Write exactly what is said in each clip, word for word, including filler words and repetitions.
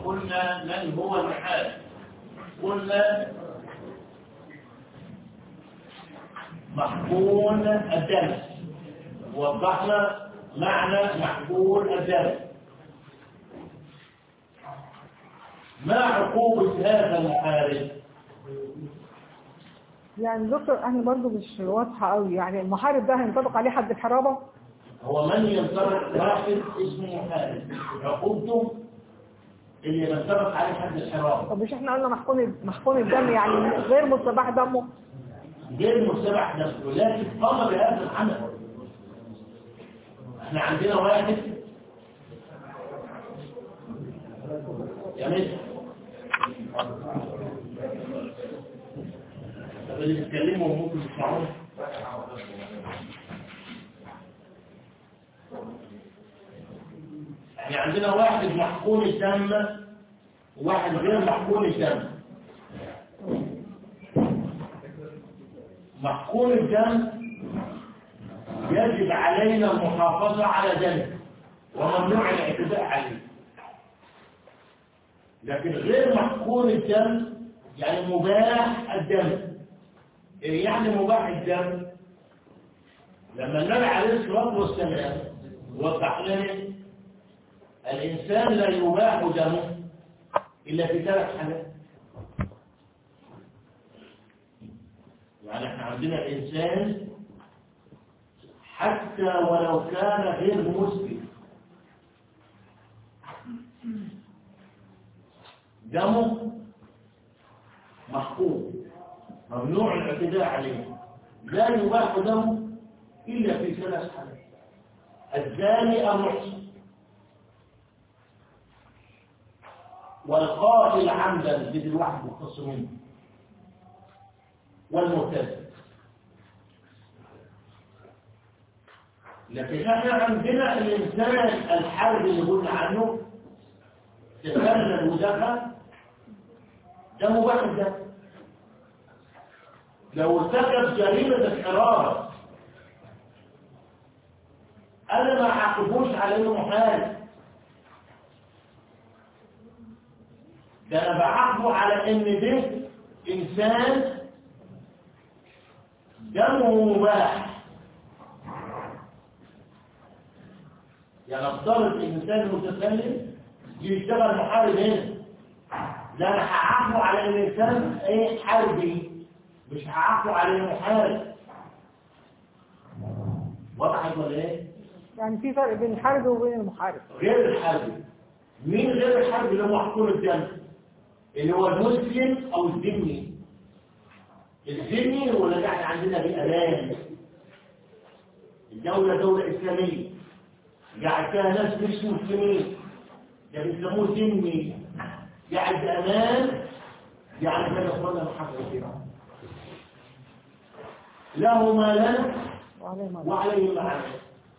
وقلنا من هو المحارب. قلنا محقون الدم، وضحنا معنى محقون الدم. ما عقوبة هذا المحارب؟ يعني دكتور أنا برضو مش واضحة قوي، يعني المحارب ده هينطبق عليه حد الحرابة؟ هو من ينطبق واحد اسمه محارب، عقوبته اللي ينطبق عليه حد الحرابة. طب مش احنا قلنا محقون محقون الدم يعني غير مستباح دمه؟ غير مستباح دمه، ولكن قام بهذا العمل. احنا عندنا واحد يا مصر، طب اللي بيتكلموا ممكن يسمعون. احنا عندنا واحد محقون الدم وواحد غير محقون الدم. محقون الدم يجب علينا المحافظة على دمه وممنوع الاعتداء عليه، لكن غير محقون الدم يعني مباح الدم. إيه يعني مباح الدم؟ لما النبي عليه الصلاة والسلام وضح لنا الإنسان لا يباح دمه إلا في ثلاث حالات. يعني احنا عندنا الإنسان حتى ولو كان غير مسلم دمه محقوق، ممنوع الاعتداء عليه، لا يباح دمه إلا في ثلاث حالات: الزاني المحصن، والقاتل عمدا بدي الواحد مختص منه، والمرتد. لكن احنا عندنا الانسان الحرب اللي قلنا عنه تسلل ودخل، ده مباح الدم. لو ارتكب جريمة الحرابة انا ما اعاقبوش على انه محارب، ده انا بعاقبه على ان ده انسان دمه مباح. يعني افترض الانسان متسلل يشتغل محارب هنا، لا انا هعاقبه على ان الانسان ايه حربي، مش هعاقبه على انه محارب. وضحت ولا ايه؟ يعني في فرق بين الحرب وبين المحارب. غير الحربي، مين غير الحربي اللي هو محقون الدم؟ اللي هو المسلم او الذمي. الذمي هو اللي احنا عندنا بامان، الدولة دولة اسلامية قاعد فيها ناس مش مسلمين، ده بيسموه ذمي، قاعد بامان، يعني كان اخوانا محقق كده له ما لنا وعليه ما عليه.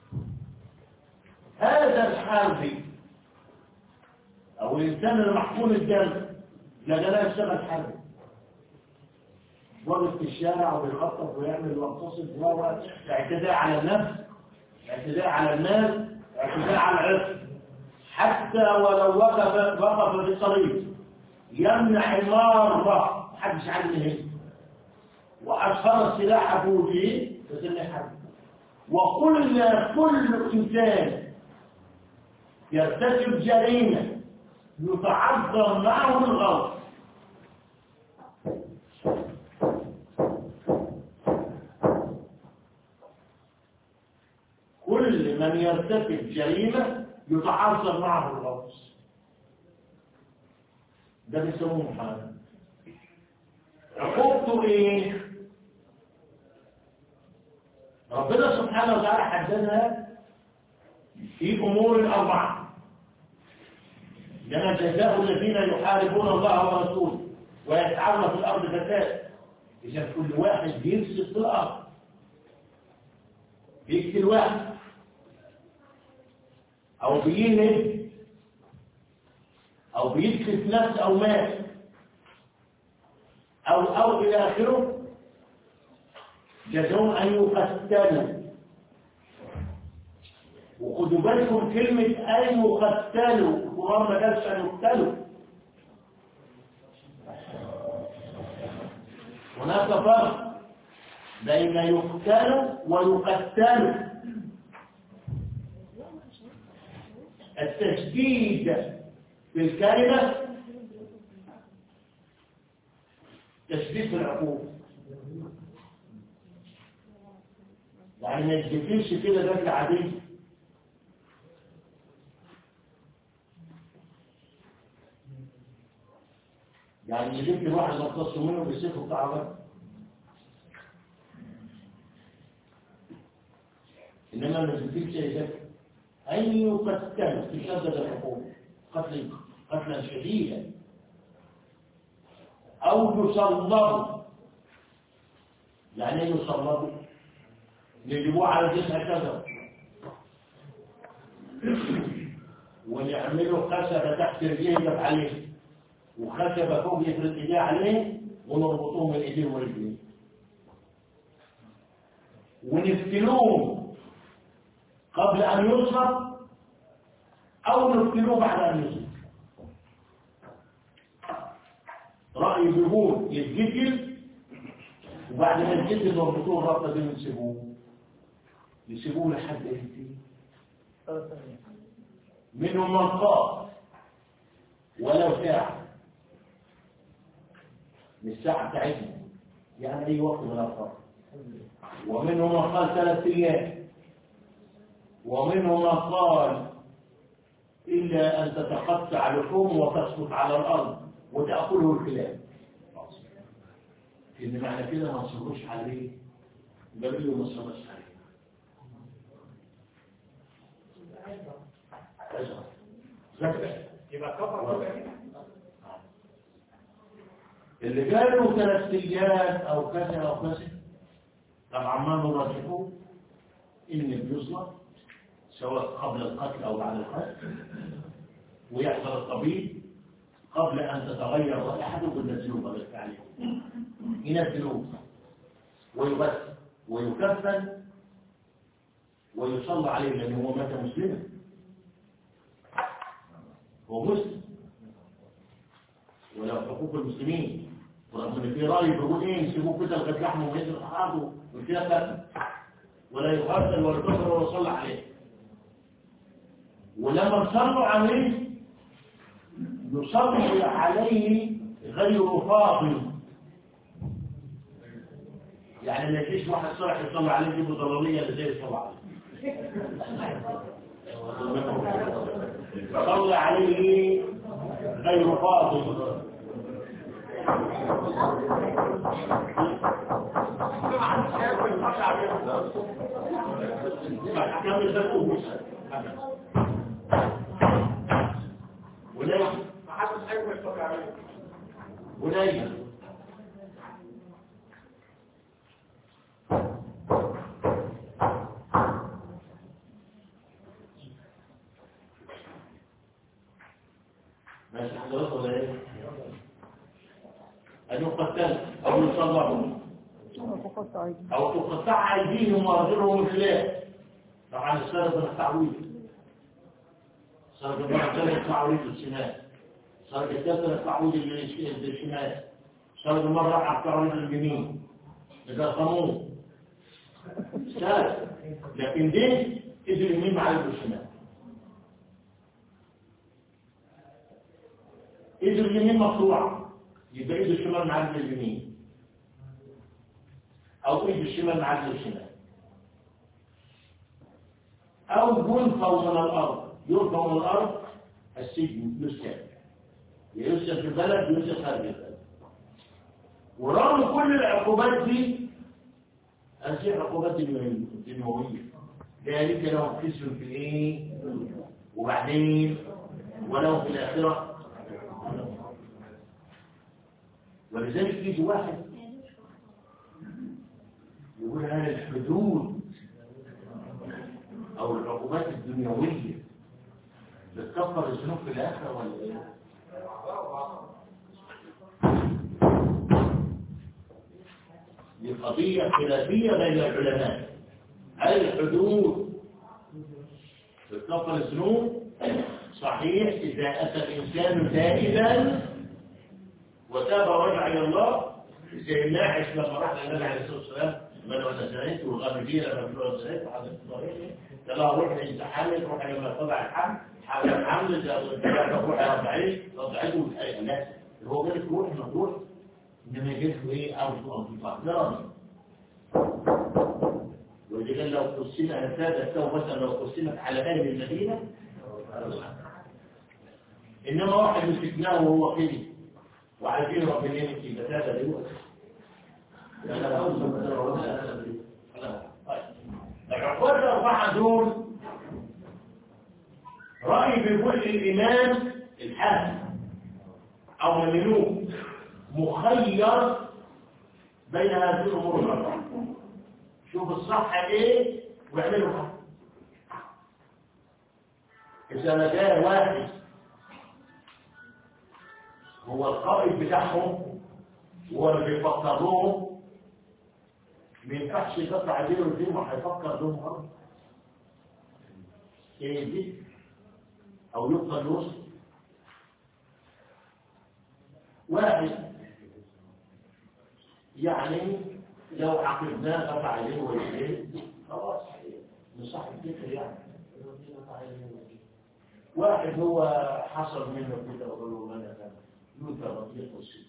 هذا الحربي او الانسان المحقون الدم لا ده لا يشتغل حربي، واقف في الشارع وبيخطط ويعمل ويقتصد، وهو اعتداء على النفس، اعتداء على الناس، اعتداء على العرض. حتى ولو وقف وقف في الطريق يمنع المارة محدش عارف من هنا، واشهر السلاح بوجهه فسمي حرب. وقلنا كل انسان يرتكب جريمه يتعذر معه الغلط. كل من يرتكب جريمه يتعذر معه الغلط، ده بيسموه محارب. عقوبته ايه؟ ربنا سبحانه وتعالى حددها في امور اربعه: لنا جزاء الذين يحاربون الله ورسوله ويسعون في الارض فساد. اذا كل واحد بيفسد في الارض، بيقتل واحد او بينهب او بيتلف نفس او مات او او الى اخره، جزاهم ان يقتلوا. وخدوا بالكم كلمه ان يقتلوا، القران ما قالش ان يقتلوا، هناك فرق بين يقتل ويقتل. التشديد في الكلمة تشديد في العقوبة، يعني ما يجبكيش كده دخل عادي. يعني يجيب لي واحد مختص منه بيسيبه بتاع غير، انما ما يجبكيش شيء ذكي. أن يقتل تشدد العقوبة قتل قتلا شديدا، أو يصلبوا. يعني يصلبوا يجيبوه على جسم شجر ونعملوا خشبة تحت رجليه يقف عليه، وخشبة فوق يفرد ايديه عليه، ونربطوه من ايديه ورجليه، ونفتلوه قبل أن يصلب أو نفتلوه بعد أن يصلب. رأي بيقول يتجدد، وبعد ما يتجدد نربطوه الربطة دي ونسيبوه يسيبوه لحد امتى؟ منهم من قال ولو ساعة، من الساعة بتاعتنا يعني أي وقت من الأوقات، ومنهم من قال ثلاث أيام، ومنهم من قال إلا أن تتقطع لحوم وتسقط على الأرض وتأكله الكلاب. إن معنى كده ما نصبرش عليه، بل له ما نصبرش عليه. يبقى كفر اللي قالوا ثلاث ايام او كذا او كذا طبعا ما نرجحه ان بيصلب سواء قبل القتل او بعد القتل، ويحضر الطبيب قبل ان تتغير رائحته بالنزلوه بالك عليه، ينزلوه ويغسل ويكفن ويصلى عليه لانه هو مات مسلما، هو مسلم ولا حقوق المسلمين. ورغم ان في راي بيقول ايه يسيبوه كده لغايه لحمه وينزل حقه وكده ولا يغسل ولا يكفر ولا يصلى عليه. ولما صلوا عليه يصلي عليه غير فاضل، يعني ما يجيش واحد صالح يصلي عليه يجيبه ضلاليه اللي زي يصلي عليه. صلى عليه غير فاضل. وليه محدش هيقدر يصلي عليه. وليه ماشي حضرتك ولا ايه؟ أن يقتل أو يصلبوا أو تقطع أيديهم وأرجلهم الخلاف. طبعا السرقة التعويض، السرقة الثانية التعويض الشمال، السرقة الثالثة التعويض الشمال، السرقة مرة على التعويض اليمين. إذا قاموا سرق، لكن دي إيد اليمين مع إيد الشمال. إيد اليمين مقطوعة يبقى إيد الشمال مع إيد اليمين، أو إيد الشمال مع إيد الشمال، أو ينفوا من الأرض. ينفوا من الأرض السجن يسكن، يسكن في البلد يسكن خارج البلد. ورغم كل العقوبات دي هذه عقوبات دنيوية، ذلك لهم خسر في الإيه وبعدين ولو في الآخرة. ولذلك يجي واحد يقول هذه الحدود أو العقوبات الدنيوية بتكفر الذنوب في الآخرة ولا إيه؟ دي قضية خلافية بين العلماء. هل الحدود بتكفر الذنوب؟ صحيح إذا أتى الإنسان تائبا وتاب ورجع إلى الله زي الناعش لما راح للنبي عليه الصلاه والسلام بدأوا نزلت والغامديه لما بدأوا نزلت وحدث الطريق قال له روح انت حامل روح لما تضع الحمل حاول الحمل روح رضعيه رضعته وتقريبا لا هو قال روح مروح انما يجيب له ايه او او تفكرني وإذا قال لو قسمت هكذا التوبة لو قسمت على أهل المدينة إنما واحد مسكناه وهو كده وعايزين ربنا يمشي بتاتا دلوقتي أنا أوزن مثلا ولا أنا بدي العقوبات الأربعة دول رأي بيقول الإمام الحاكم أو الملوك مخير بين هذه الأمور الأربعة شوف الصح ايه واعملوا حق اذا ما جاء واحد هو القائد بتاعهم هو اللي بيفكر لهم ما ينفعش يقطع عليه الدين وهيفكر لهم برضه ايه دي او يبقى الوسط واحد يعني لو عقدناه قطع عليه ويجيه خلاص نصح الفكر يعني واحد هو حصل منه كده وقال له انا يوتى رضيق والسيد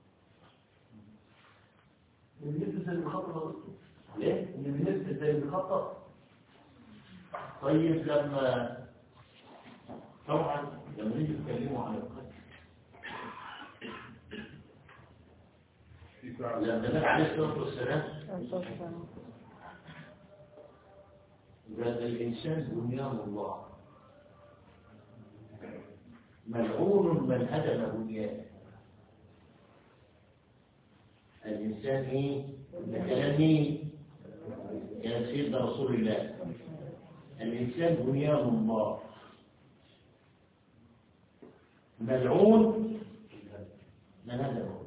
بالنسبة زي المخطط ليه؟ بالنسبة زي المخطط طيب لما طبعا لما نيجي نتكلموا عن القتل لما النبي عليه الصلاه والسلام قال الانسان بنيان الله ملعون من هدم بنيانه الانسان ايه ده كلام مين كلام سيدنا رسول الله الانسان بنيان الله ملعون من هدم بنيانه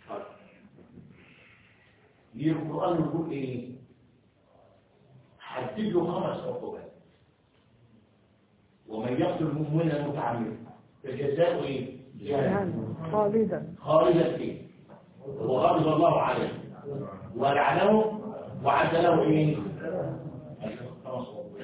يجي القرآن يقول ايه حدد له خمس عقوبات ومن يقتل مؤمنا متعمدا فجزاؤه ايه جهنم خالدا خالدا فيه وغضب الله عليه ولعنه وعد له ايه خمس عقوبات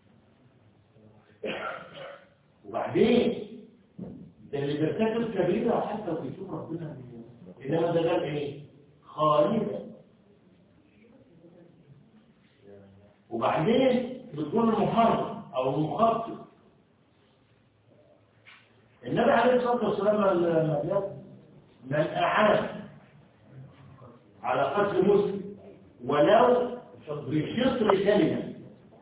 وبعدين ده اللي بيرتكب كبيره حتى ويشوف ربنا انما ده قال ايه خالدا وبعدين بتكون المحرم او المخطط النبي عليه الصلاه والسلام من اعان على قتل مسلم ولو بشطر كلمه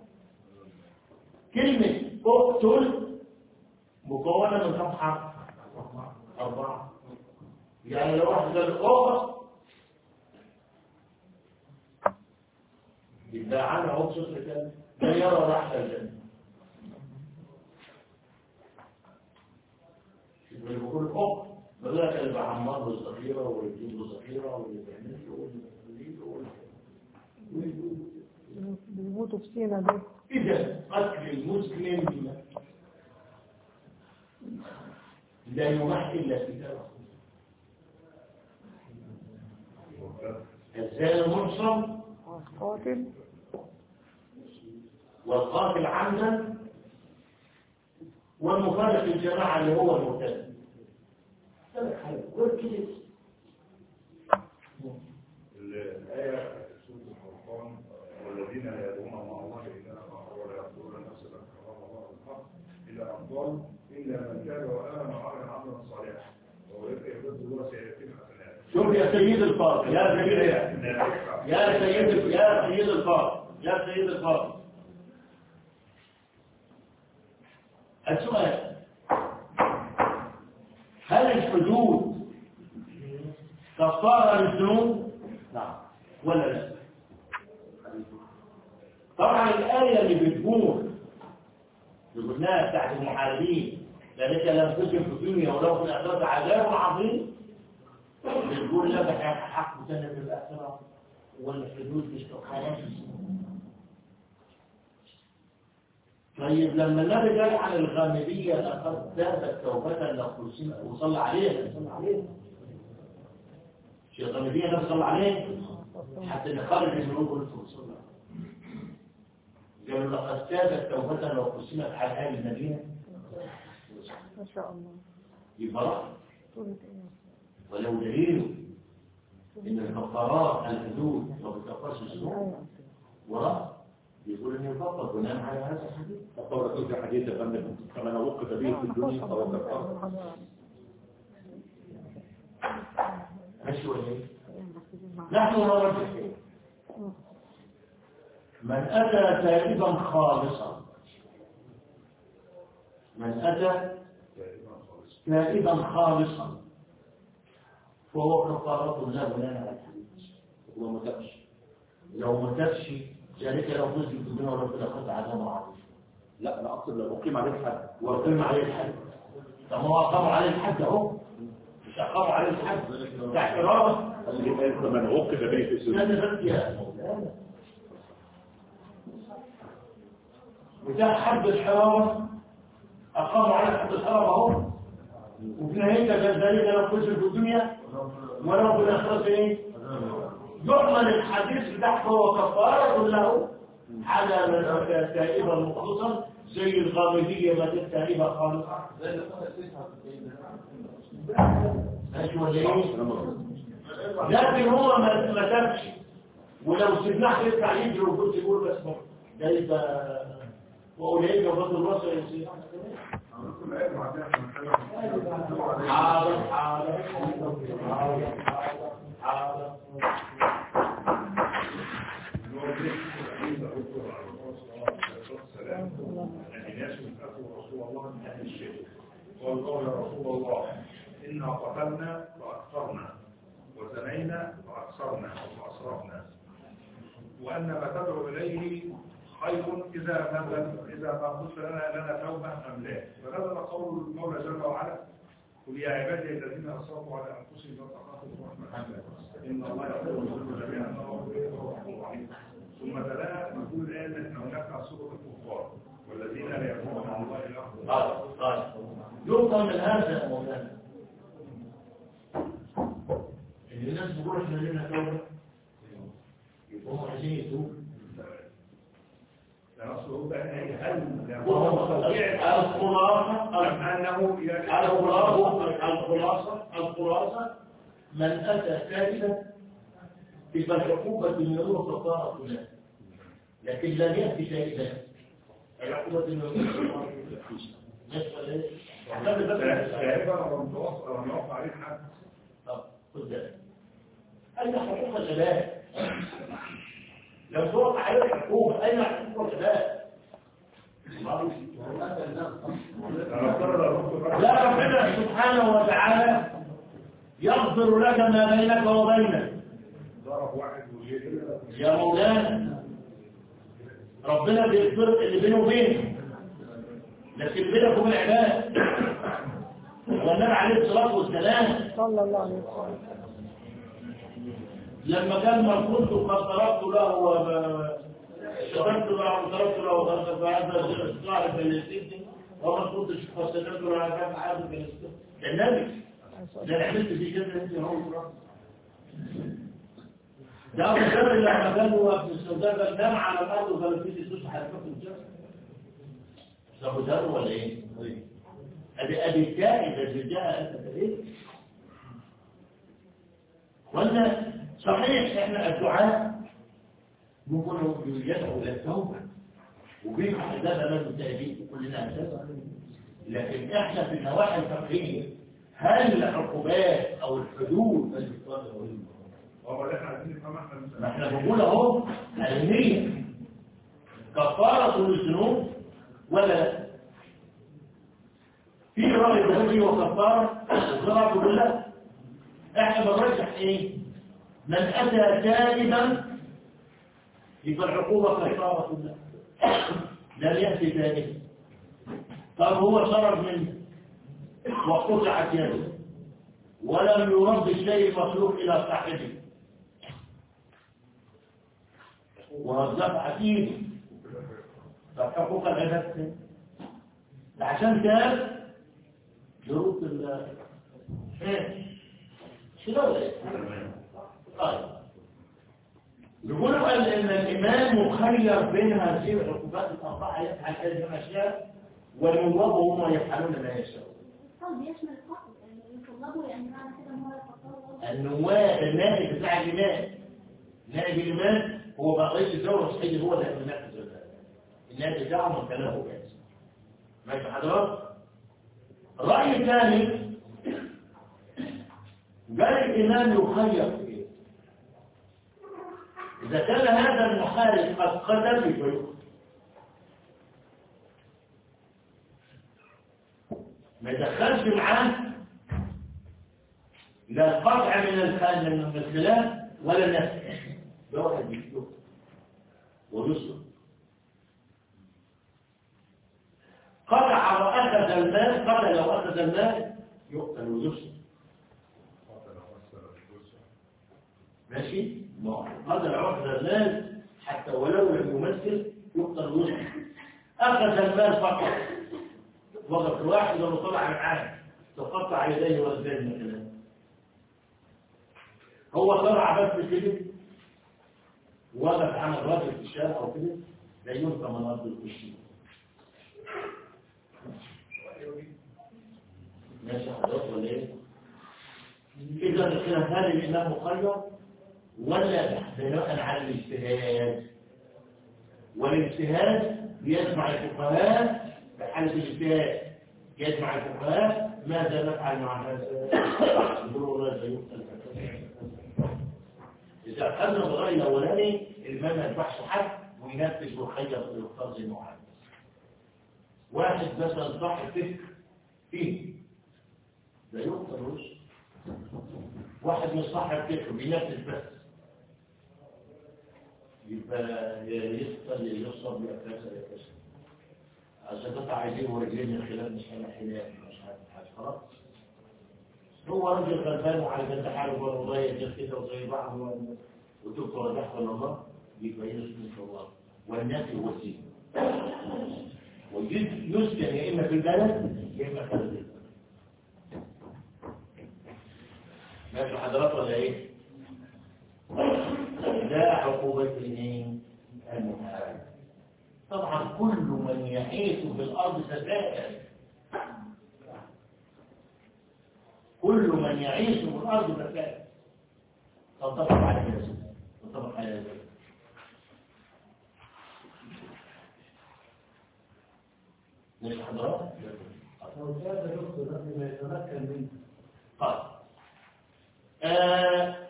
كلمه اقتل مكونه من كم حرف اربعه يعني لو واحد قال اقتل يبقى عنه عود شطر كلمه لا يرى راحه الجنه اللي بيقول اقتل بدأت اللي بعمر له الصغيرة ويجيب له صغيرة واللي بيعمل له واللي بيموتوا في سينا دول إذا قتل المسلم لا يمحي إلا كتابه الزاني المحصن قاتل والقاتل عمدا والمفارق الجماعة اللي هو المرتد الآية سورة الفرقان والذين لا يدعون مع الله إلها آخر ولا يقتلون نفسا التي حرم الله بالحق إلا أن ضل إلا من تاب وآمن وعمل عملا صالحا وأولئك يبدل الله سيئاتهم حسنات. شوف يا سيد الفاضل يا سيد يا سيد يا سيد الفاضل يا سيد الفاضل السؤال هل الحدود كفارة للذنوب؟ نعم ولا لا؟ طبعا الآية اللي بتقول اللي قلناها بتاعت المحاربين لأنك لم تجد في الدنيا ولو في الآخرة عذاب عظيم بتقول لك حق سنة في الآخرة والحدود مش كفارة. طيب لما النبي قال عن الغامدية لقد تابت توبة لو وصلى عليها صلى عليها في الغامدية ده صلى عليه حتى نخرج الذنوب والفرصة. قالوا لقد تابت توبة لو قسمت على أهل المدينة ما شاء الله. يبقى سورة ايه؟ ولو دليل إن الكفارات الحدود ما بتكفرش الذنوب وراء يقول إنه يكفر بناء على هذا الحديث. فقال رسول في حديث الغنم فمن وقف به في الدنيا فهو كفار. ماشي ولا ايه؟ نحن نرجع من أتى تائبا خالصا من أتى تائبا خالصا فهو كفارة له لنا على الحديث. هو ما تبش لو ما تبش ذلك لو فزت الدنيا وربنا قطع عذاب عظيم. لا انا اقصد لو اقيم عليه الحد وأقيم عليه الحد. طب هو أقام عليه الحد أهو مش أقام عليه الحد تحت رابط فمن وقف به في الدنيا وده حد الحرارة أقاموا على حد الحرارة أهو وفي نهاية ذلك لو فزر في الدنيا ولو في الآخرة إيه؟ يحمل الحديث بتاعته وكفارة له على من أتى تائبا مخلصا زي الغامدية ما تبقى تائبة خالصة ماشي ولا إيه؟ لكن هو ما ما تبش ولو سيبناه يطلع يجري وكنت يقول بس ده يبقى وأولئك فضل الله سيصير حاضر حاضر حاضر حاضر الناس يسألوا رسول الله من أهل الشرك قالوا يا رسول الله إنا قتلنا فأكثرنا وزنينا فأكثرنا وأسرفنا وأن ما تدعو إليه خير إذا نزل إذا ما قلت لنا لنا توبة أم لا. فنزل قول المولى جل وعلا قل يا عبادي الذين أسرفوا على أنفسهم لا تخافوا رحمة الله إن الله يغفر الذنوب جميعا إنه هو الغفور الرحيم. ثم تلا نقول الآن أن هناك سورة الكفار والذين لا يرجون مع الله إلا طيب يفهم من هذا يا مولانا إن الناس بيقولوا إحنا لنا توبة يبقوا عايزين يتوبوا الخلاصة الخلاصة من أتى ثالثا تبقى العقوبة المنوبة كفارة له لكن لم يأتي ثالثا العقوبة المنوبة كفارة له لم يوقع عليه حد. طب خد بالك أين حقوق العباد؟ لو توقع عليه الحكومة أين حقوق العباد؟ لا ربنا سبحانه وتعالى يغفر لك ما بينك وبينك يا مولانا ربنا بيغفر اللي بينه وبينك لكن بينك وبين العباد والنبي عليه الصلاة والسلام صلى الله عليه وسلم لما كان مرفوض قد طلبت له وشربت له وضربت له وضربت هذا صاحب فلسطين وما كنتش فسدت له على كام عاد فلسطين ده النبي ده اللي عملت فيه كده انت هو ده ابو ذر لما كانوا في السوداء نام على الارض وقال فيه تسوس حركات الجسد ده ابو ذر ولا ايه؟ ادي ادي الكائن الذي جاء انت ايه؟ ولا صحيح احنا الدعاء ممكن يدعو الى التوبه وبين حساب امام التأديب كلنا اساسا لكن احنا في النواحي الفقهيه هل العقوبات او الحدود ما احنا بنقول اهو النية كفارة للذنوب ولا لا؟ في رأي ذهبي وكفارة وزرع كلها احنا بنرجح ايه؟ من اتى تائبا يبقى العقوبة كفارة له لم يأتي تائبا طب هو شرب منه وقطعت يده ولم يرد الشيء المخلوق الى صاحبه ورزق ايده فحقوق العباد عشان كان شروط ال ايه شنو يقولوا ان إن الامام مخير بين هذه العقوبات الاربعه يفعل هذه ما شاء والنواب هم يفعلون ما يشاء. طب يشمل الفقر يعني يطلبوا يعني معنى كده ان هو يفكروا النواب النائب بتاع الامام نائب الامام هو بقى رئيس الدوله الصحيح هو اللي هينفذ ذلك النائب بتاعه مكانه جاهز. ماشي حضرتك؟ الراي الثاني قال الامام يخير في ايه؟ اذا كان هذا المحارب قد قتل فيقتل ما يدخلش معاه لا القطع من الخال من الخلاف ولا النفس ده واحد يقتل ويسلم قطع واخذ المال قتل لو اخذ المال يقتل ويسلم ماشي هذا العقد المال حتى ولو لم يمثل يقتل ويسلم اخذ المال فقط وقف الواحد ولو طلع معاه تقطع يديه ورجليه مثلا هو طلع بس كده وقف عمل راجل في الشارع او كده لا ينفع من ارض الكشي ماشي حضرتك ولا ايه؟ اذا الخلاف هل الامام مخير ولا بناء على الاجتهاد والاجتهاد يجمع الفقهاء بحالة الاجتهاد يجمع الفقهاء ماذا نفعل مع هذا؟ يقولوا ماذا يقتل إذا أخذنا بالرأي الأولاني الإمام ما ينفعش حد وينفذ ويخير ويختار زي ما عايز. واحد مثلا صاحب فكر فيه لا يقتل وش واحد مش صاحب فكر بينفذ بس يبقى يقتل يصب يكسر يكسر عشان تطلع عايزين ورجلين من خلال مش هنا حلال مش حاجه خلاص هو راجل غلبان وعلى جنب حاله والله يجي كده وزي بعض وتذكر دخل الله يبقى يسكن في الله والناس وسيله ويسكن يا اما في البلد يا اما خارج البلد. ماشي حضرات ولا ايه؟ لا عقوبة الاثنين المحارب. طبعا كل من يعيش في الارض فساد كل من يعيش في الارض فساد تنطبق على كده تنطبق على ذلك. مش حضرات؟ لو زاد يقصد قبل ما يتمكن منه. طيب آه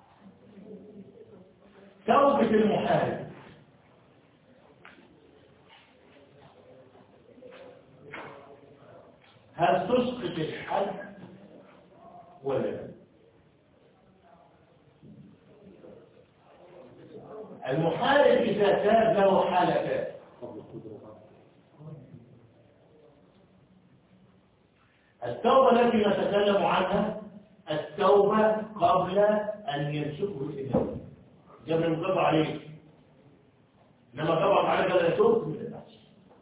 توبة المحارب هل تسقط الحد ولا لا؟ المحارب إذا تاب له حالتان التوبة التي نتكلم عنها التوبة قبل أن يمسكه الإمام قبل ما قبض عليه لما قبض عليه لا يتوب من الناس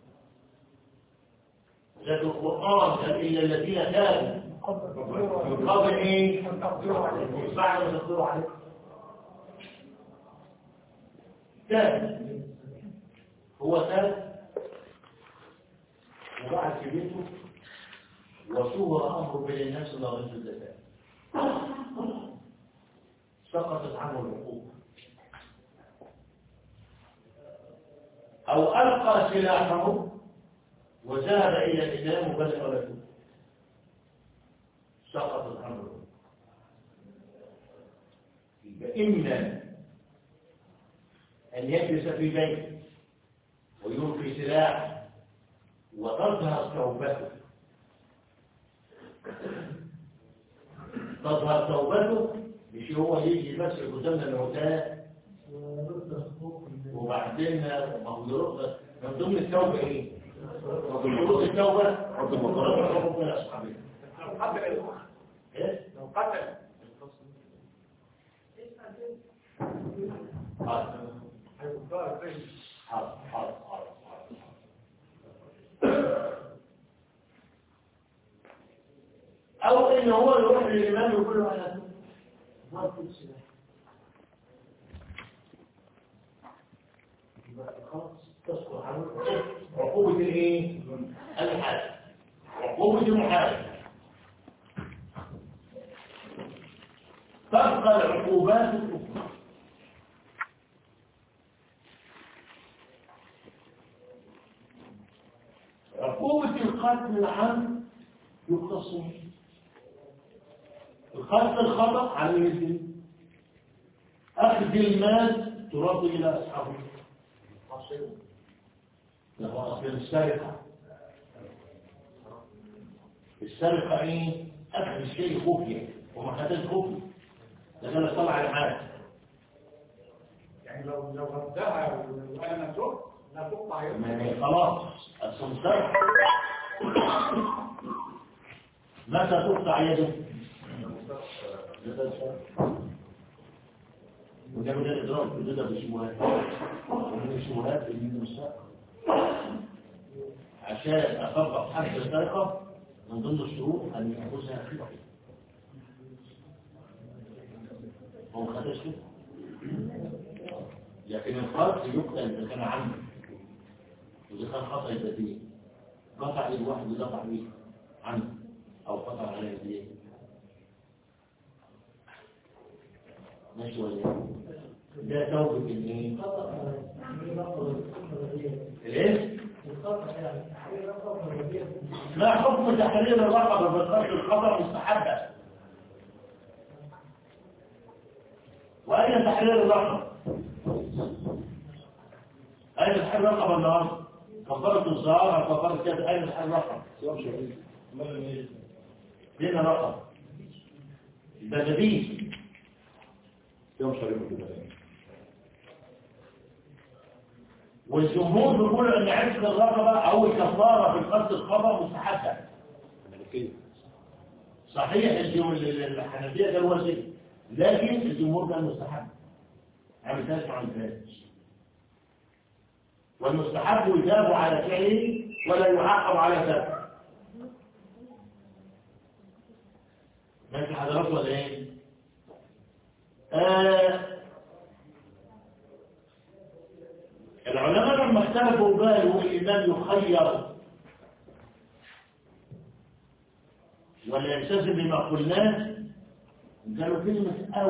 ذات القرآن قال إلا الذين تابوا من قبل إيه؟ بعد ما تقدروا عليه تاب هو تاب وقعد في بيته وصور أمره بين الناس لا غير الزكاة سقطت عنه العقوبة أو ألقى سلاحه وذهب إلى الإمام وبدأ له سقطت عنه العقوبة إما أن يجلس في بيته ويلقي سلاح وتظهر توبته تظهر توبته مش هو يجي بس قدامنا العتاة وبعدين ما هو يرد من ضمن التوبة ايه؟ من شروط التوبة رد المطالب ربنا اصحابه لو قتل ايه؟ لو قتل حاضر حاضر حاضر أو إن هو يروح للإمام ويقول له أنا ما كنت سلاح خلاص تذكر عقوبة الايه؟ الحد. عقوبة المحارب. تبقى العقوبات الأخرى. عقوبة القتل العام يقتصر. القتل الخطأ على اليد، أخذ المال ترد إلى أصحابه. له أصل السرقة. السرقة إيه؟ أخذ الشيء خفية وما خدش خفية. لكن طلع على حاجة. يعني لو لو ردها وأنا تب لا تقطع يعني خلاص أصل السرقة. متى تقطع يده؟ وده من الإدراك وده بالشبهات ومن الشبهات اللي من السرقة. عشان أطبق حد السرقة من ضمن الشروط أن يأخذها خفية. هو ما خدش كده. لكن القتل يقتل إذا كان عمد وإذا كان خطأ ذاتي. قطع ايد واحد وقطع ايد عمد أو قطع على يديه. ماشي ولا ده توبة الايه؟ الايه؟ ما حكم تحرير الرقبة بالقتل الخطأ مستحبة؟ وأين تحرير الرقبة؟ أين تحرير الرقبة النهارده؟ كفارة الظهار أو كفارة كذا، أين تحرير الرقبة؟ فين الرقبة؟ البلدين يوم شريف البلدين. والجمهور بيقول ان عتق الرقبه او الكفاره في القتل الخطا مستحبه. صحيح الحنفيه ده هو شيء، لكن الجمهور ده مستحب. عم تسمع عن ذلك. والمستحب يجاب على فعله ولا يعاقب على تركه. ماشي حضرتك ولا ايه؟ آه العلماء لما اختلفوا قالوا الإمام يخير ولا يلتزم بما قلناه. قالوا كلمة أو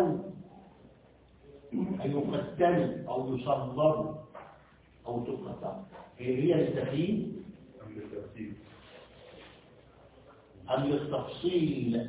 أن يقتل أو يصلب أو تقطع هي هي للتخيير أم للترتيب أم للتفصيل.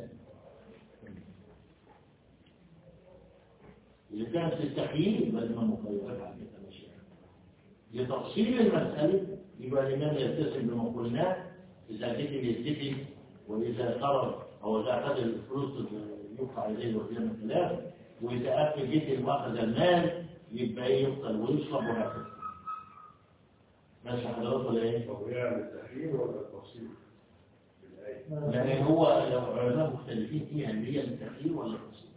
إذا كانت للتخيير يبقى الإمام مخيرات عن كده. لتفصيل المسألة يبقى الإمام يلتزم بما قلناه. إذا كتب يكتب وإذا قرر أو إذا أخذ الفلوس يقطع إليه وزير من الخلاف. وإذا أكل جيت وأخذ المال يبقى يقتل ويصلب وهكذا. ماشي حضرتك ولا إيه؟ طب هي للتحرير ولا التفصيل في الآية؟ يعني هو لو علماء مختلفين فيها اللي هي التخيير ولا التفصيل.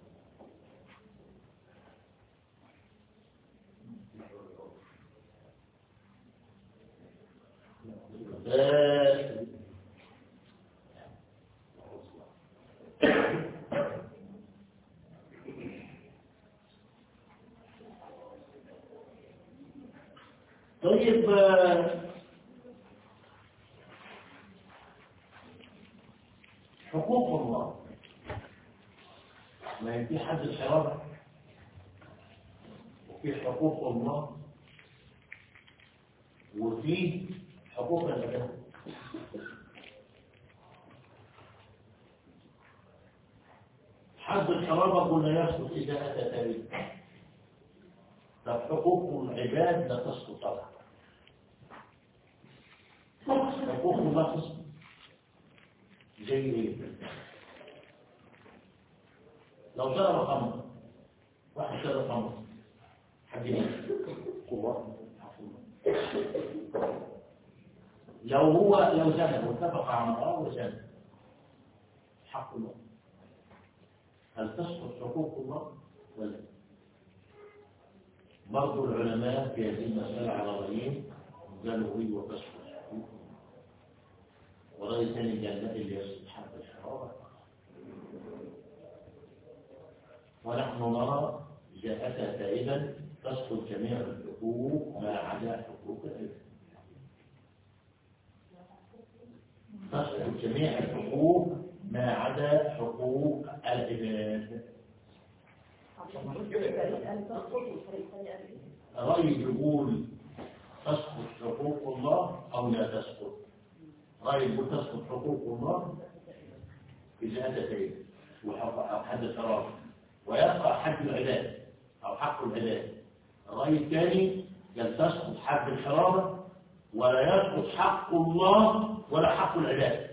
طيب حقوق الله ما في حد الشرع وفي حقوق الله وفي حقوق العباد. حد الحرابة قلنا يسقط إذا أتى تاريخ. طب حقوق العباد لا تسقط طبعا. حقوق الله تسقط زي ايه؟ لو شرب خمر واحد شرب خمر حد يقول لو هو لو زنى واتفق على امرأة وزنى حق الله هل تسقط حقوق الله ولا؟ برضو العلماء في هذه المسألة على رأيين قالوا هي وتسقط حقوق ورأي ثاني قال لا اللي يسقط حق الحرارة. ونحن نرى إذا أتى تائبا تسقط جميع الحقوق. حقوق ما عدا حقوق العباد. تسقط جميع الحقوق ما عدا حقوق العباد. رأي يقول تسقط حقوق الله أو لا تسقط. رأي يقول تسقط حقوق الله إذا أتى فيه وحد الحرام ويبقى حد العباد أو حق العباد. الرأي الثاني قال تسقط حد الحرام ولا يسقط حق الله ولا حق العباد.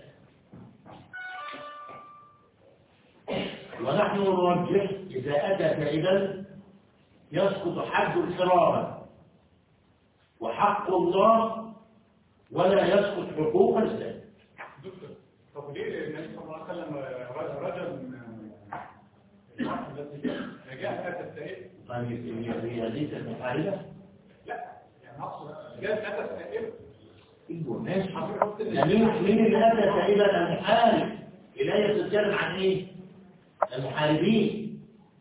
ونحن نرجح إذا أتى فإذا يسقط حد الحرام وحق الله ولا يسقط حقوق الإنسان. طب ليه النبي صلى الله عليه وسلم رجل التي جاء اتى السائل؟ هي هذه المحاربة؟ لا يعني اقصد جاء اتى السائل. ايوه ماشي. مين مين اللي اتى سائلا؟ المحارب. الآية بتتكلم عن ايه؟ المحاربين.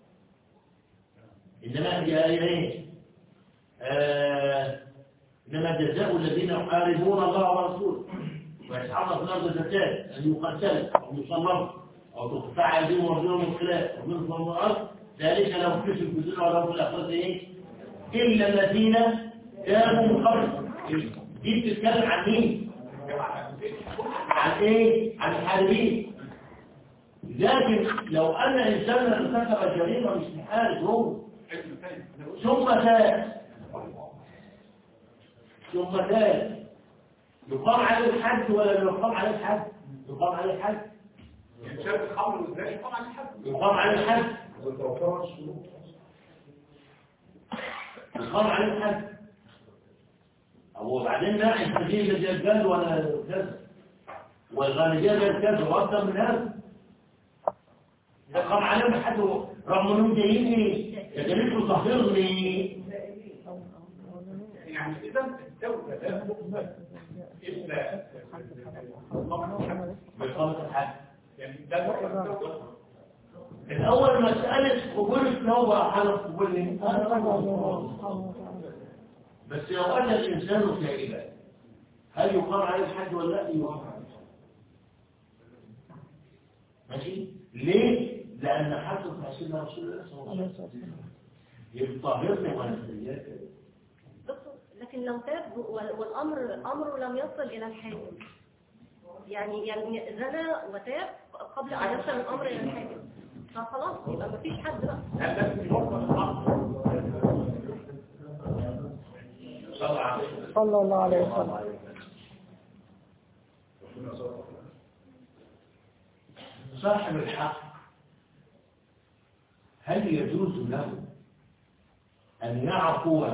انما هي ايه؟ آه انما جزاء الذين يحاربون الله ورسوله ويسعون في الارض الفساد ان يقتلوا او يصلبوا او تقطع ايديهم وارجلهم من خلاف ومنهم من الارض ذلك لهم خزي في الدنيا ولهم في الاخره ايه؟ الا الذين تابوا من قبل. دي بتتكلم عن مين؟ عن ايه؟ عن الحاربين. لكن لو ان انسانا ارتكب جريمه مش محارب هو ثم تاب ثم تاب يقام عليه الحد ولا يقام عليه الحد؟ يقام عليه الحد. يعني شاب الخمر ازاي يقام عليه الحد؟ يقام عليه الحد. يقام عليه الحد. أو بعدين لا السبيل اللي جاب جد ولا كذا والغالجيه جاب كذا وأكثر من هذا. يقام عليهم الحد رغم انهم جايين ايه؟ يا جميل تطهرني. يعني اذا الدوله لا تقبل الا بإقامة الحد. يعني ده الدوله الأول مسألة قبول التوبة على قبول بس لو أن الإنسان تائبا هل يقام عليه الحد ولا لا؟ يقام عليه. ماشي؟ ليه؟ لأن حدث سيدنا رسول الله صلى الله عليه وسلم يطهرني وأنا سيئات. لكن لو تاب والأمر أمره لم يصل إلى الحاكم يعني يعني زنى وتاب قبل أن يصل الأمر إلى الحاكم فخلاص يبقى مفيش حد بقى. صلى الله عليه وسلم. صاحب الحق هل يجوز له أن يعفو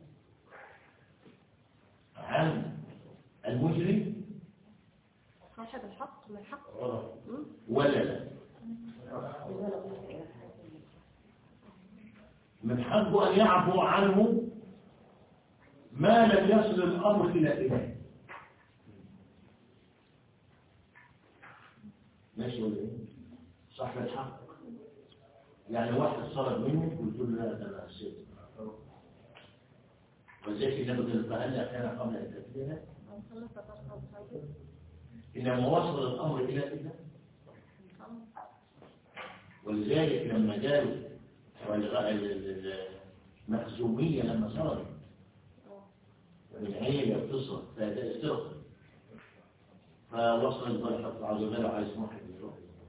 عن المجرم؟ صاحب الحق من الحق ولا لا؟ من حقه أن يعفو عنه ما لم يصل الأمر إلى إله. ماشي ولا إيه؟ صاحب الحق يعني واحد صرف منك قلت له لا ده انا نسيت وزيك النبي قال فهلا كان قبل ان تكفيها انما وصل الامر الى كده. ولذلك لما قالوا المخزوميه لما صارت من عيله بتصل فاسترق فوصل الفرح عز وجل على اسمه حد يروح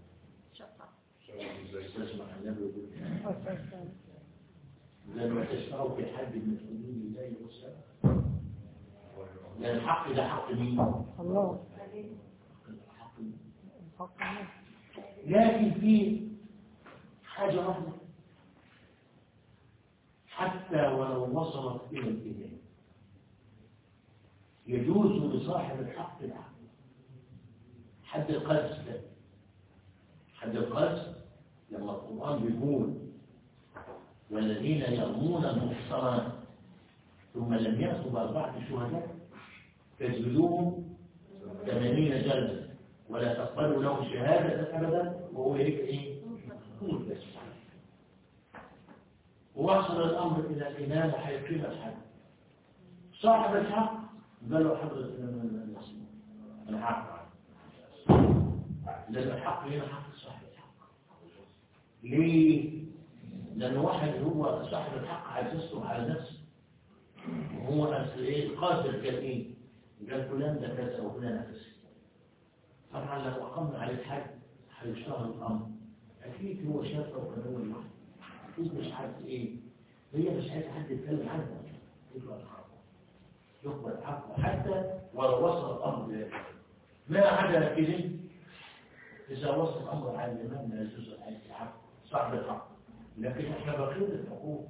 تسمع النبي يقول لما تشفعوا في حد من حدود الله والسلام لأن الحق ده حق مين؟ الله. لكن في حاجة واحدة حتى ولو وصلت إلى الإله يجوز لصاحب الحق الحق حد القذف ده. حد القذف لما القرآن بيقول والذين يرمون المحصنات ثم لم يأتوا بأربعة شهداء تجلدوهم ثمانين جلدة ولا تقبلوا لهم شهادة أبدا وهو هيك إيه؟ قول ووصل الأمر إلى الإمام حيقيم الحد صاحب الحق قال له حضرة الحق، لأن الحق هنا حق صاحب الحق. ليه؟ لأن واحد هو صاحب الحق عايز يصرف على نفسه، وهو أصل إيه القادر قال إيه؟ قال فلان ده كذا وفلان كذا. طبعا لو أقمنا عليه حد هيشتغل الأمر، أكيد هو شاف وكان هو لوحده، أكيد مش عارف إيه، هي مش عايز حد يتكلم عنها، يقبل الحق يقبل الحق حتى ولو وصل الأمر لذلك. ما عدا كده إذا وصل الأمر على الإمام لا يجوز الحق صاحب الحق، لكن إحنا بقية الحقوق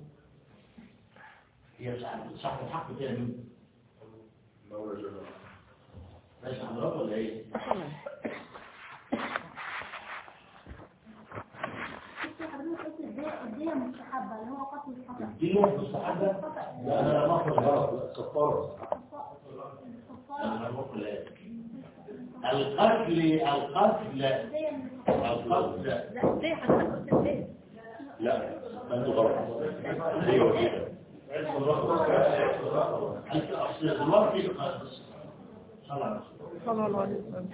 هي صاحب الحق كده مين؟ مولى جلال. ماشي حضرتك ولا إيه؟ الدية مستحبة اللي هو قتل الخطأ. الدية مستحبة؟ لا أنا ما أخذ غلط، كفارة. أنا ما أقول لا. القتل القتل القتل لا ليه حضرتك قلت ليه؟ لا أنت غلط. أيوة كده. أصل الوقت القتل صلى الله عليه وسلم.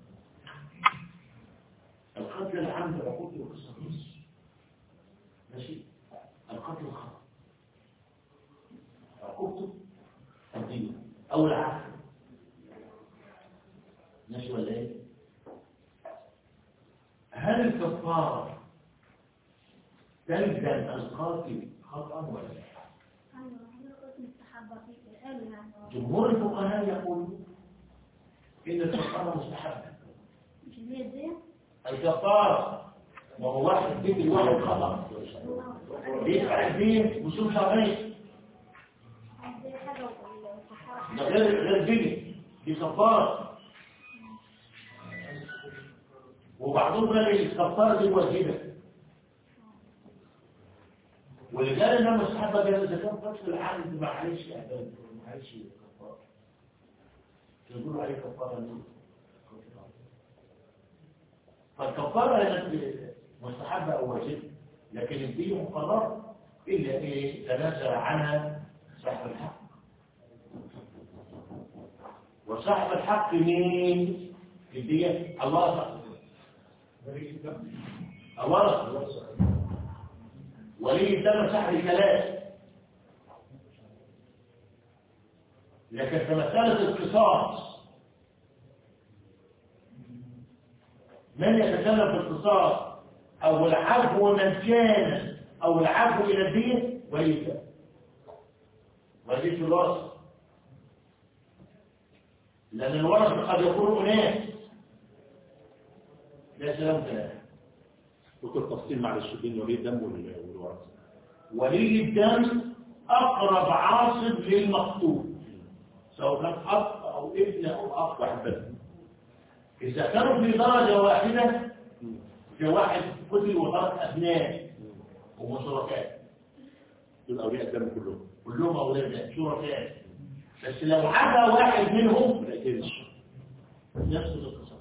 القتل العمد عقوبته بالقصاص. ماشي. القتل الخطأ عقوبته الدين أو العفو. ماشي ولا ايه؟ هل الكفارة تلزم القاتل خطأ ولا لا؟ جمهور الفقهاء يقولون إن الكفارة مستحبة. الكفارة وهو واحد بيت الواحد خطأ يدفع الدين وصول شرعي ده غير غير دين دي كفارة. وبعضهم قال الكفارة دي واجبة، واللي قال انها مستحبة قال اذا كان قتل العالم ما عليش اعدام ما عليش كفارة، تقولوا عليه كفارة ليه؟ فالكفارة مستحبة او واجبة، لكن الدين مقرر الا ايه تنازع عنها صاحب الحق. وصاحب الحق مين في الدين؟ الله تعالى. الورث ولي الدم صاحب الكلام. لكن في مسألة القصاص من يتكلم في القصاص أو العفو من كان أو العفو إلى الدين ولي الدم ولي الوراثة، لأن الورثة قد يكونوا أناس لا سلام ثلاثة. دكتور تفصيل معلش بين ولي الدم والورثة. ولي الدم أقرب عاصب للمقتول سواء كان أب أو ابن أو أخ واحد بس. إذا كانوا في درجة واحدة في واحد قتل وترك أبناء وشركاء دول أولياء الدم كلهم كلهم أولاد شركاء، بس لو عدا واحد منهم ما يقتلش يسقط القصاص.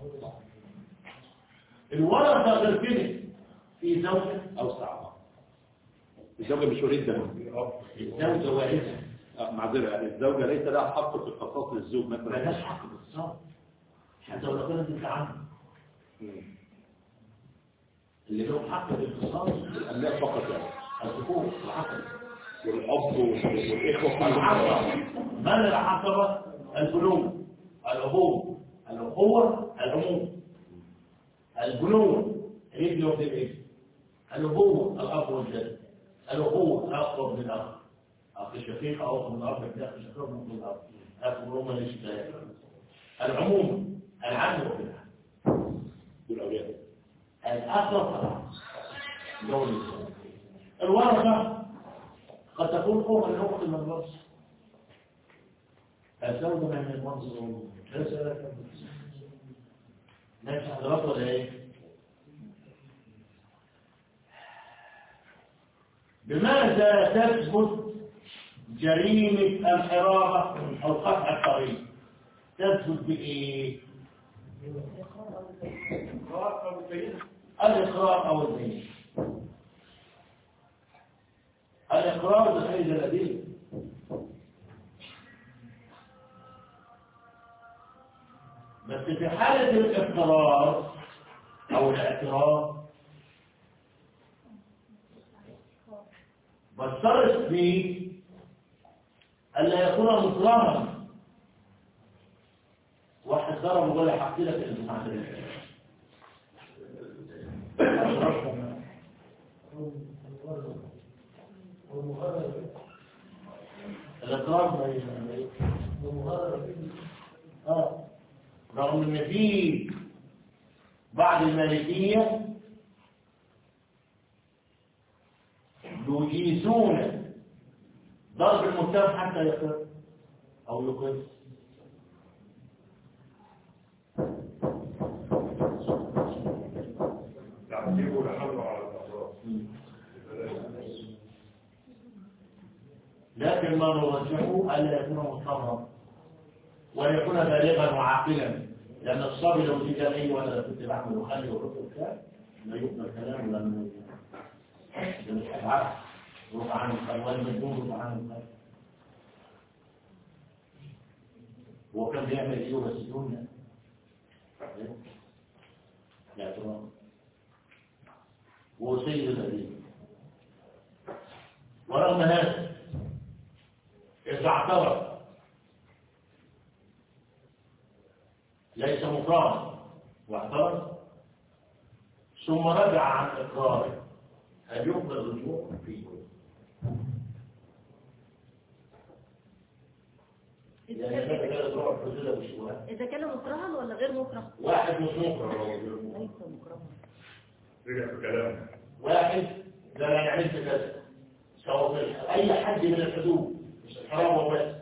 الورثة غير كده في زوجة أوسع. الزوجة مش ولي الدم. الزوجة وارثة. معذرة يعني الزوجة ليس لها حق في القصاص للزوج مثلا. ما لهاش حق في القصاص حتى لو كانت بنت عمه. اللي له حق في القصاص الأبناء فقط يعني. الذكور العقل والأب والإخوة العصبة. من العصبة؟ البنوة الأبوة الأخوة العموم. البنوة الابن وابن الابن، الأبوة الأب والجد، الأخوة الأقرب من الأخ، أخ شقيق أو أخ من الأب من أخ شقيق من الأب، أخ من أمه ليش ذلك. العموم العم وابن العم والأولياء الأقرب طبعا دول الإسلام. الورثة قد تكون قوة من أخت من الورثة الزوج من المنظر ليس لك نفس حضرات ولا إيه؟ بماذا تثبت جريمة الحرابة أو قطع الطريق؟ تثبت بإيه؟ الإقرار أو البينة. الإقرار بخير الأدلة بس في حالة الاقرار أو الاعتراف بشترط فيه ألا يكون مكرها. واحد ضرب وقال لي حكي لك الامتحان الاقرار ما ي- اه رغم ان في بعض المالكيه يجيزون ضرب المتهم حتى يقر او يقر. تعذيبه لحظه على الاطراف. لكن ما نرجحه الا يكون مضطرا ويكون بالغا وعاقلا، لان الصبي لو جيت اي ولا كنت بعمل وخلي ورد كذا لا يقبل كلامه لانه مش عارف روح عنه الخلوان مجنون روح عنه الخلوان. هو كان بيعمل ايه بس دون الاعتراف هو سيد الذين. ورغم هذا إذا اعترف ليس مكرها واعترف ثم رجع عن إقراره هل يقبل الرجوع فيه؟ إذا كان مكرها ولا غير مكره؟ واحد مش مكره ليس مكرها. رجع في كلامه. واحد ده انا عملت كذا سواء في اي حد من الحدود مش الحرام وبس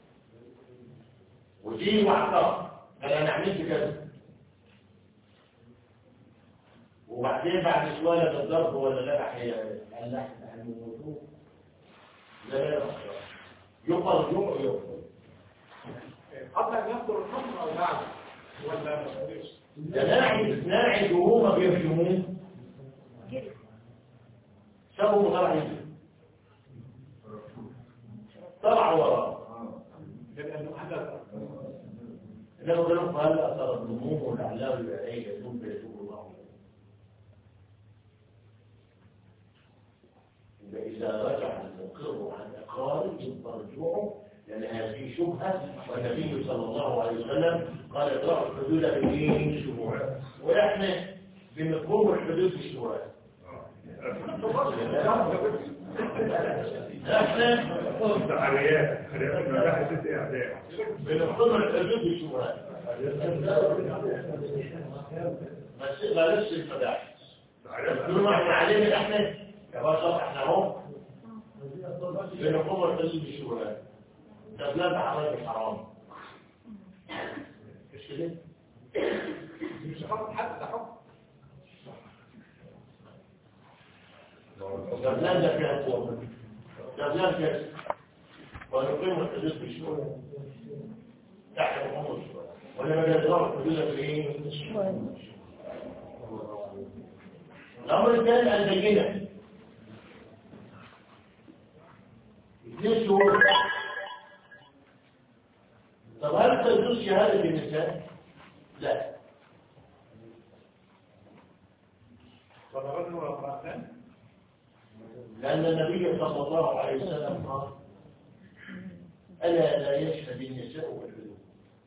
وجي واعترف قال انا عملت كذا وبعدين بعد شويه بالضرب ولا لا هي قال لا احنا الموضوع لا لا يقر يقر يقر قبل ان يصدر الحكم او بعد ولا ما يصدرش؟ ده ناعي ناعي وهما بيرجمون سابوا مطلع يجي طلع وراه لانه حدث لو قالوا قال اثر الذنوب والاعلام العليه يتوب يتوب الله. اذا رجع المقر عن اقراره يبقى رجوعه لان هذه شبهه والنبي صلى الله عليه وسلم قال اقرأوا الحدود بالايه؟ شبهات. واحنا بنقوم الحدود بالشبهات. احنا عريات عريات المباحث ست اعداء. بنقوم الحدود بالشبهات. بس بلاش الفداح. لما احنا علينا احنا يا باشا احنا اهو بنقوم الحدود بالشبهات. ده بلاد حرام حرام. مش كده؟ مش حكم حد ده حكم. دبلان ده فيها قوة دبلان فيها ونقيم الحدود بشوية تحت الأمور شوية ولما يضرب الحدود بإيه؟ الأمر الثاني البينة اثنين شهور. طب هل تجوز شهادة النساء؟ لا. فالرجل والمرأتان لأن النبي صلى الله عليه وسلم قال ألا لا يشهد النساء والحدود.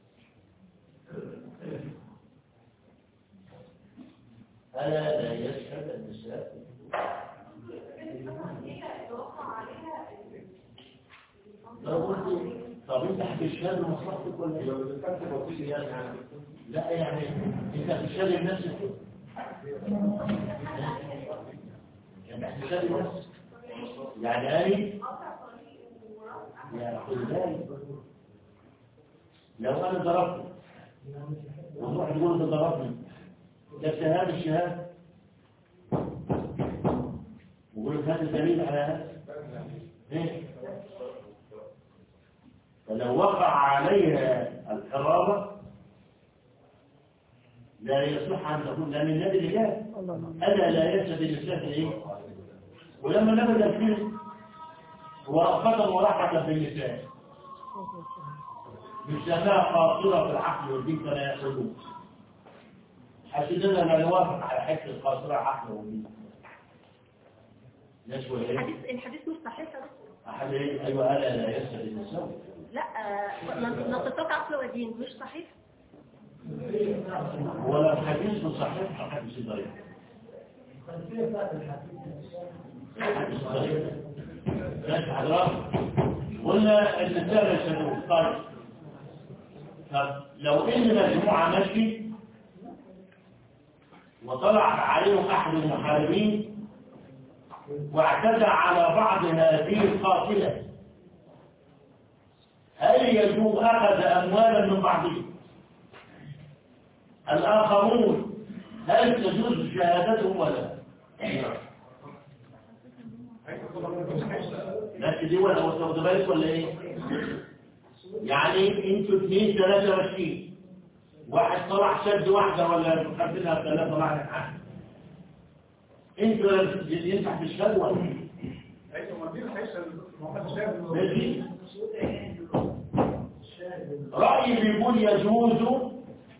ألا لا يشهد النساء والحدود. طب انت هتشهد مصلحتك ولا ايه؟ لا يعني انت هتشهد لنفسك يعني هتشهد لنفسك يعني ايه يا خد بالك لو انا ضربت وتروح تقول ده ضربني ده شهاده الشهاده ويقول لك هذا دليل على هذا ايه فلو وقع عليها الحرابة لا يصح أن تكون لأن النبي اللي جاء ألا لا يشهد النساء إيه ولما نبدأ الفيلم ورأفة ورحمة بالنساء مش لأنها قاصرة في العقل والدين فلا يأخذون. حسيدنا لا نوافق على حته القاصرة عقل والدين. ناس ولا الحديث الحديث مش صحيح يا دكتور. أحد أيوة هذا لا يسأل النساء. لا نطق عقل ودين مش صحيح. ولا الحديث صحيح أو حديث ضعيف. حديث ضعيف. ماشي حضرتك. قلنا النساء يسألون. طيب. طب لو إن مجموعة مشي وطلع عليهم أحد المحاربين واعتدى على بعض هذه القافلة، هل يجوز أخذ أموالا من بعضهم؟ الآخرون هل تجوز شهادتهم ولا لا؟ دي ولا واخد بالك ولا ايه؟ يعني انتوا اثنين ثلاثة ماشيين، واحد طلع شد واحدة ولا خدتها ثلاثة طلعت حاجة، انتوا ينفع تشهد ولا ماشي؟ رأيي بيقول يجوز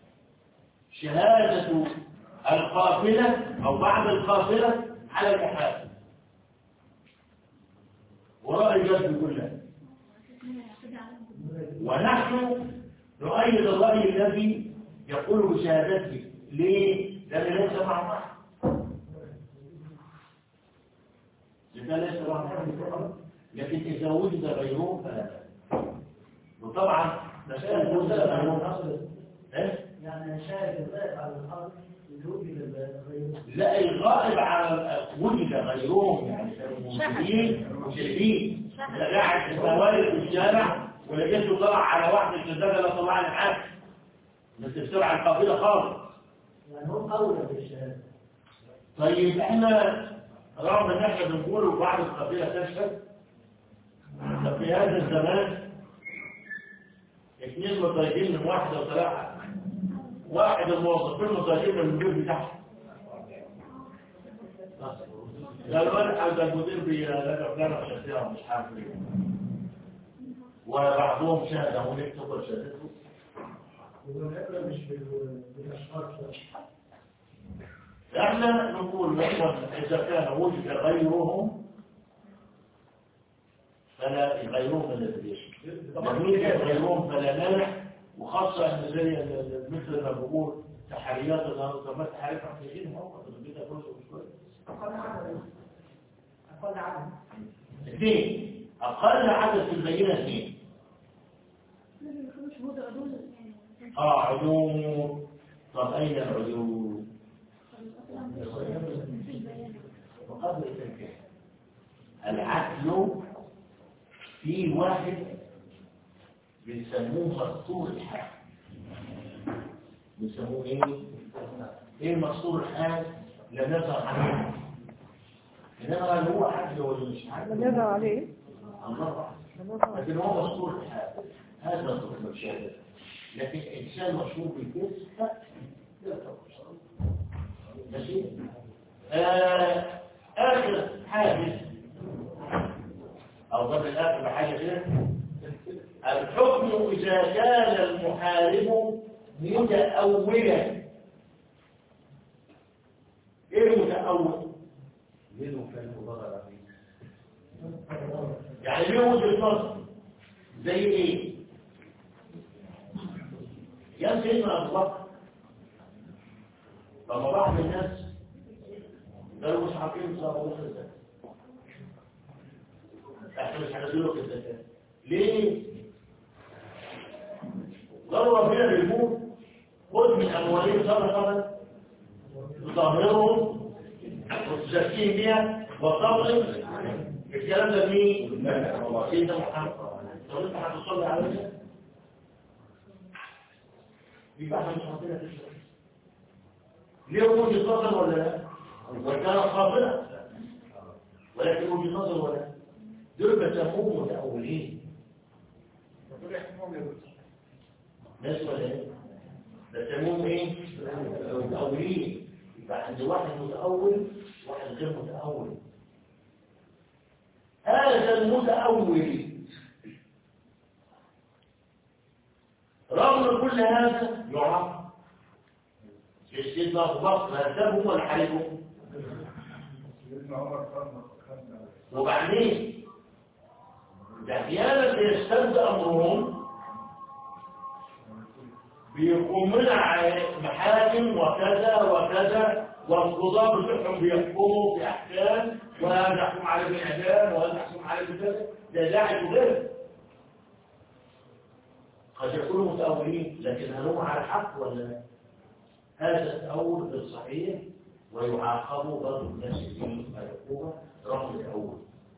شهادة القافلة أو بعض القافلة على المحاسب، ورأي جد بيقول لا. ونحن نؤيد الرأي الذي يقول بشهادته. ليه؟ لأن ليس مع بعض. لأن ليس مع بعض. لكن إذا وجد غيره فلا. وطبعا مسألة وجد غيره إيه؟ يعني شاهد الغائب على الأرض وجود الغير. لا الغائب على وجد غيرهم يعني كانوا موجودين وشاهدين. لا قاعد في موارد في الشارع ولقيته طلع على واحد الشدادة لا طلع لي حاجة. بس بسرعة القافلة خالص. يعني هم أولى بالشهادة. طيب احنا رغم ان احنا بنقول بعض القافلة تشهد، طب في هذا الزمان اثنين متضايقين من واحدة وثلاثة، واحد الموظفين متضايقين من المدير بتاعهم. قالوا انا عايز المدير بيلاقي فلان شهادة مش عارف ليه. وبعضهم شهد ونكتب وشهادته. والعبرة مش بالأشخاص. احنا نقول مثلا اذا كان وجد غيرهم فلا غيرهم الذي يشهد. ووجد غيرهم فلا مانع، وخاصة ان زي مثل ما بقول تحريات النهارده، طب ما تحريات محتاجين هم تثبيتها كويس ومش كويس. أقل عدد. أقل عدد. اثنين اقل عدد في البينة اثنين. اه عدوم. طب اين العدوم؟ وقبل التنكيح العدل في واحد بيسموه مسطور الحال. بيسموه ايه؟ ايه مسطور الحال؟ لم يظهر عليه، انما اللي هو عدل ولا مش عدل؟ لم يظهر عليه الله أعلم. لكن هو مسطور الحال، هذا ضرب الشهادة. لكن إنسان مشهور بالكذب لا تقصر. ماشي؟ آه آخر حادث أو ضرب الآخر بحاجة كده، الحكم إذا كان المحارب متأولا. إيه المتأول؟ منه كان مضارع فيه. يعني ليه وجه نظر؟ زي إيه؟ يا سيدنا أبو بكر لما بعض الناس قالوا مش عارفين صار وصل الزكاة، احنا مش هنزله في الزكاة ليه؟ قالوا ربنا بيقول خذ من أموالهم صدقة تطهرهم وتزكيهم بها وتطهر. الكلام ده مين؟ سيدنا محمد. لو انت هتصلي عليه يبقى احنا مش حاطينها في الشرع. ليه وجه نظر ولا لا؟ وكان خاطئا ولكن وجه نظر ولا لا؟ دول بسموهم متأولين. ناس ولا ايه؟ بسموهم ايه؟ متأولين. يبقى عند واحد متأول واحد غير متأول. هذا المتأول كل هذا يعاقب. سيدنا أبو بكر هزمهم ولا حاربهم؟ وبعدين ده أحيانا بيشتد أمرهم بيقومون على محاكم وكذا وكذا، والقضاة بتوعهم بيحكموا في أحكام، وهذا يحكم عليه بالإعدام وهذا يحكم عليه بكذا. ده داعي وغيره قد يكونوا متأولين، لكن هل هم على حق ولا لا؟ هذا التأول بالصحيح ويعاقبوا برضه الناس في العقوبة رغم التأول.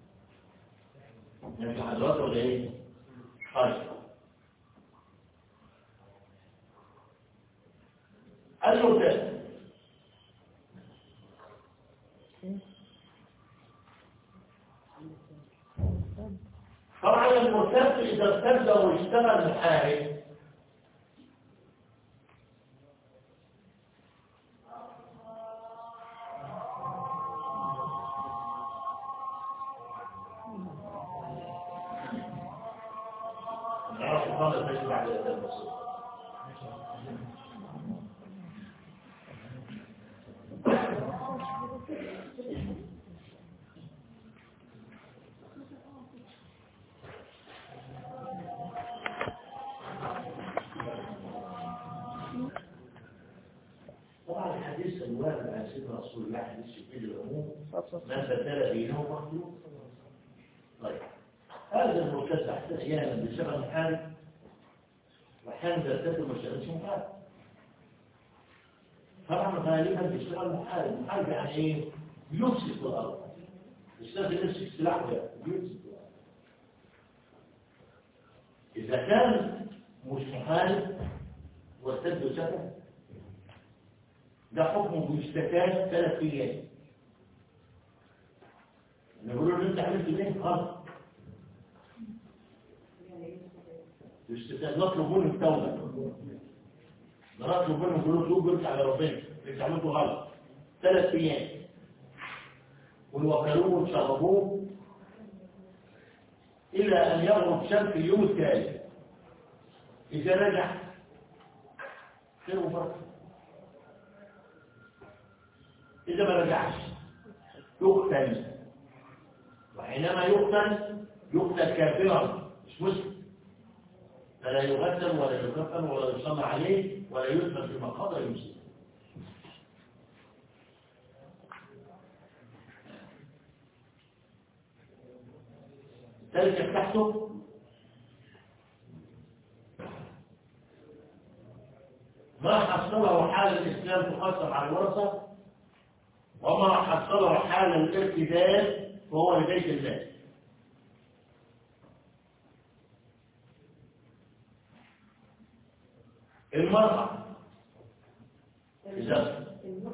يعني حضرات ولا ايه؟ طيب المرتد طبعا المرتد إذا ارتد واشتغل محارب بعد الرسول. طبعا الحديث الوارد عن سيدنا رسول الله حديث في العموم من بدل دينه مخلوق. طيب هذا المرتد احيانا بسبب محارب وأحيانا بيرتد مشاهدش محارب. طبعا غالبا بيشتغل محارب. محارب يعني ايه؟ يمسك الارض، مش لازم يمسك سلاح ده، يمسك الارض. اذا كان مش محارب وارتد وسكن ده حكمه بيشتكى ثلاث ايام. نقول له انت عملت ايه؟ غلط. نطلب منه التوبه، نطلب منه نقول له توب وارجع على ربنا، انت عملته غلط. ثلاث ايام ووكلوه وشربوه الى ان يغرب شمس اليوم التالي. اذا رجع خير وبركه، اذا ما رجعش يقتل، وحينما يقتل يقتل كافرا مش مسلم، فلا يغسل ولا يكفن ولا يصلى عليه ولا يدفن في مقابر المسلمين. ذلك تحته ما حصله حال الإسلام تقسم على الورثة، وما حصله حال الارتداد فهو لبيت الله. المرأة إذا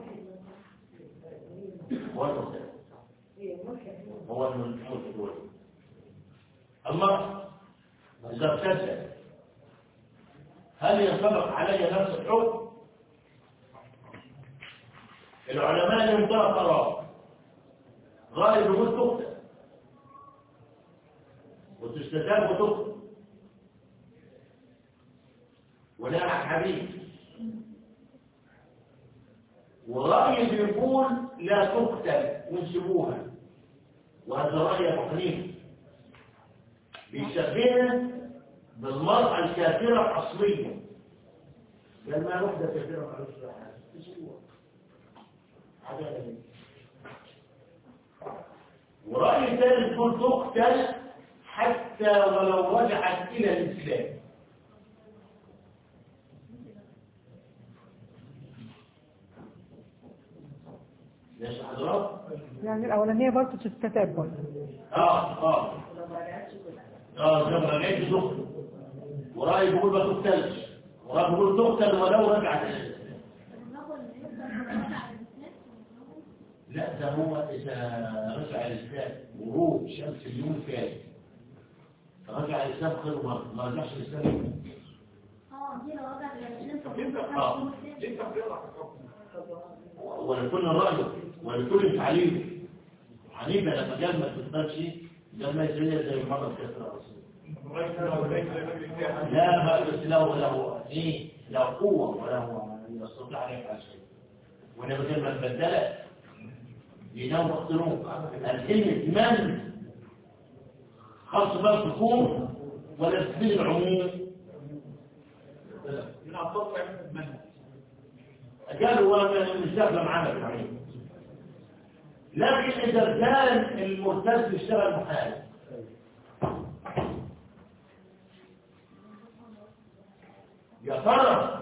هو المرتد هو المرتد المرأة إذا ارتدت هل ينطبق علي نفس الحكم؟ العلماء لهم ثلاث آراء. غالب يقول تقتل وتستتاب وتقتل ولا حبيب، ورأي بيقول لا تقتل ونسيبوها، وهذا رأي أبو حنيفة بيشبهنا بالمرأة الكافرة أصليا. قال ما واحدة كافرة على الصلاة تسيبوها عدالة. ورأي ثالث يقول تقتل حتى ولو رجعت إلى الإسلام. ماشي حضرات؟ يعني الأولانية برضه تستتاب برضه. اه اه اه زي ما رجعت تقتل، ورأي بيقول ما تقتلش، ورأي بيقول تقتل ولو رجعت إلى الإسلام. لا ده هو إذا رجع الإسلام غروب شمس اليوم الثاني رجع الإسلام خير مرة، ما رجعش الإسلام اه دي لو رجع طب انت اه انت بتقرا ولكل الرأي ولكل تعليم. حنيفة لما قال ما تقتلش قال ما يسويها زي المرة الكثرة. لا ما بس له له ايه له قوه وله يستطيع ان يفعل شيء وانا بدل ما تبدلت لنوع اختروه الكلمه من خاص بالحكوم ولا تفيد العموم من أفضل من قالوا هو مش داخل معانا في العموم لكن اذا كان المرتد بيشتغل محارب يا ترى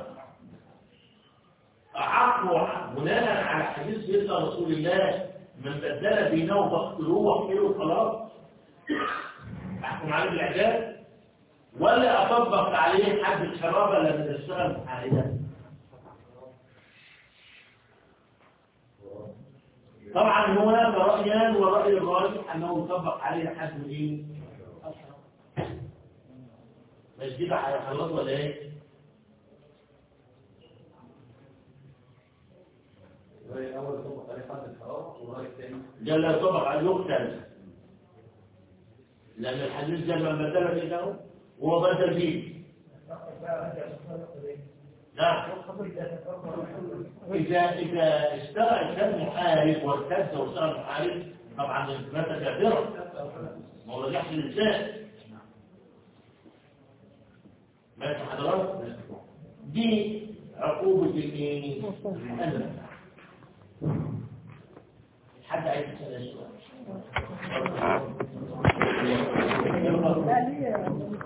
أعقوا بناء على حديث سيدنا رسول الله من بدل دينه فاقتلوه واقتلوا خلاص أحكم عليه بالإعدام ولا أطبق عليه حد الحرابة لما تشتغل محاربا طبعا هناك رأيان ورأي الراجح أنه يطبق عليه حد إيه؟ مش دي بقى هيخلص ولا إيه؟ أول طبق عليه حد الحرارة والرأي الثاني قال لا يطبق عليه يقتل لأن الحديث قال من بدل دينه وهو بدل دين نعم إذا إذا اشتغل كان محارب وارتد واشتغل محارب طبعا مات كافرا ما هو رجعش الإنسان ماشي حضرات دي عقوبة الايه؟ الأذى حد عايز يسأل سؤال؟